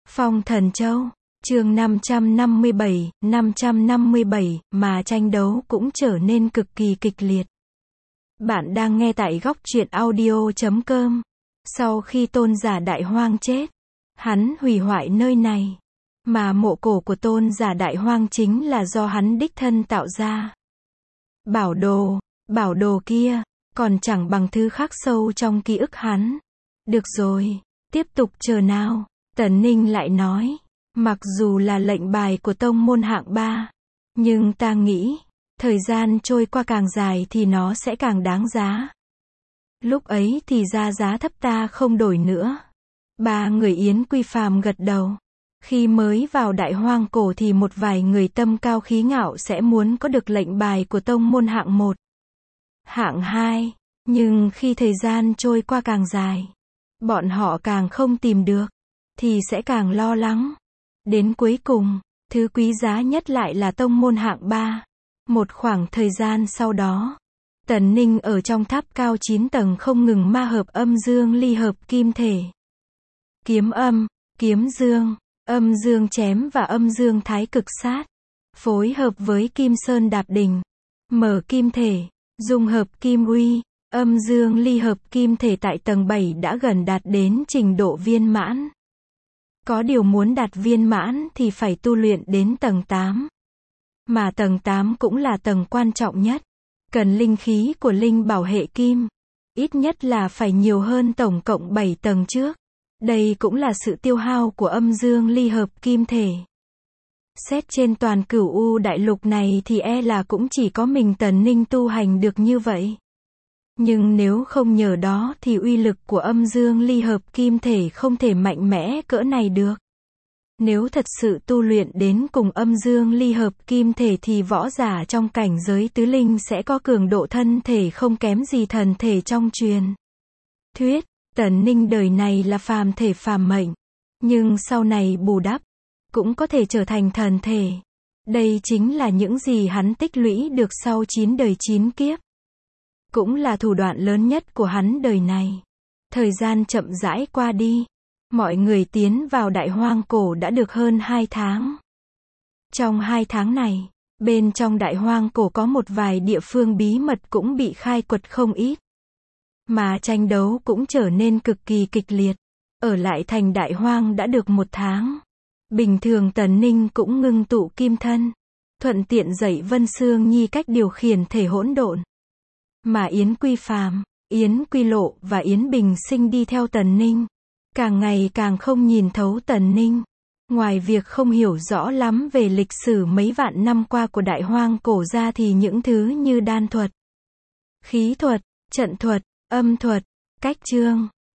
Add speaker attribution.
Speaker 1: Phong Thần Châu, chương 557, mà tranh đấu cũng trở nên cực kỳ kịch liệt. Bạn đang nghe tại góc truyện audio.com. Sau khi tôn giả Đại Hoang chết, hắn hủy hoại nơi này. Mà mộ cổ của tôn giả Đại Hoang chính là do hắn đích thân tạo ra. Bảo đồ kia, còn chẳng bằng thứ khắc sâu trong ký ức hắn. Được rồi, tiếp tục chờ nào. Tần Ninh lại nói, mặc dù là lệnh bài của tông môn hạng 3, nhưng ta nghĩ, thời gian trôi qua càng dài thì nó sẽ càng đáng giá. Lúc ấy thì giá thấp ta không đổi nữa. Ba người Yến Quy Phàm gật đầu. Khi mới vào Đại Hoang cổ thì một vài người tâm cao khí ngạo sẽ muốn có được lệnh bài của tông môn hạng 1, hạng 2, nhưng khi thời gian trôi qua càng dài, bọn họ càng không tìm được, thì sẽ càng lo lắng. Đến cuối cùng, thứ quý giá nhất lại là tông môn hạng 3. Một khoảng thời gian sau đó, Tần Ninh ở trong tháp cao 9 tầng không ngừng ma hợp âm dương ly hợp kim thể. Kiếm âm, kiếm dương, âm dương chém và âm dương thái cực sát, phối hợp với kim sơn đạp đỉnh, mở kim thể, dung hợp kim uy, âm dương ly hợp kim thể tại tầng 7 đã gần đạt đến trình độ viên mãn. Có điều muốn đạt viên mãn thì phải tu luyện đến tầng 8. Mà tầng 8 cũng là tầng quan trọng nhất. Cần linh khí của linh bảo hệ kim. Ít nhất là phải nhiều hơn tổng cộng 7 tầng trước. Đây cũng là sự tiêu hao của âm dương ly hợp kim thể. Xét trên toàn cửu u đại lục này thì là cũng chỉ có mình Tần Ninh tu hành được như vậy. Nhưng nếu không nhờ đó thì uy lực của âm dương ly hợp kim thể không thể mạnh mẽ cỡ này được. Nếu thật sự tu luyện đến cùng âm dương ly hợp kim thể thì võ giả trong cảnh giới tứ linh sẽ có cường độ thân thể không kém gì thần thể trong truyền thuyết. Tần Ninh đời này là phàm thể phàm mệnh, nhưng sau này bù đắp, cũng có thể trở thành thần thể. Đây chính là những gì hắn tích lũy được sau 9 đời 9 kiếp. Cũng là thủ đoạn lớn nhất của hắn đời này. Thời gian chậm rãi qua đi. Mọi người tiến vào Đại Hoang cổ đã được hơn 2 tháng. Trong 2 tháng này, bên trong Đại Hoang cổ có một vài địa phương bí mật cũng bị khai quật không ít. Mà tranh đấu cũng trở nên cực kỳ kịch liệt. Ở lại thành Đại Hoang đã được 1 tháng. Bình thường Tần Ninh cũng ngưng tụ kim thân, thuận tiện dạy Vân Sương Nhi cách điều khiển thể hỗn độn. Mà Yến Quy Phàm, Yến Quy Lộ và Yến Bình Sinh đi theo Tần Ninh, càng ngày càng không nhìn thấu Tần Ninh. Ngoài việc không hiểu rõ lắm về lịch sử mấy vạn năm qua của Đại Hoang cổ ra thì những thứ như đan thuật, khí thuật, trận thuật, âm thuật, cách chương,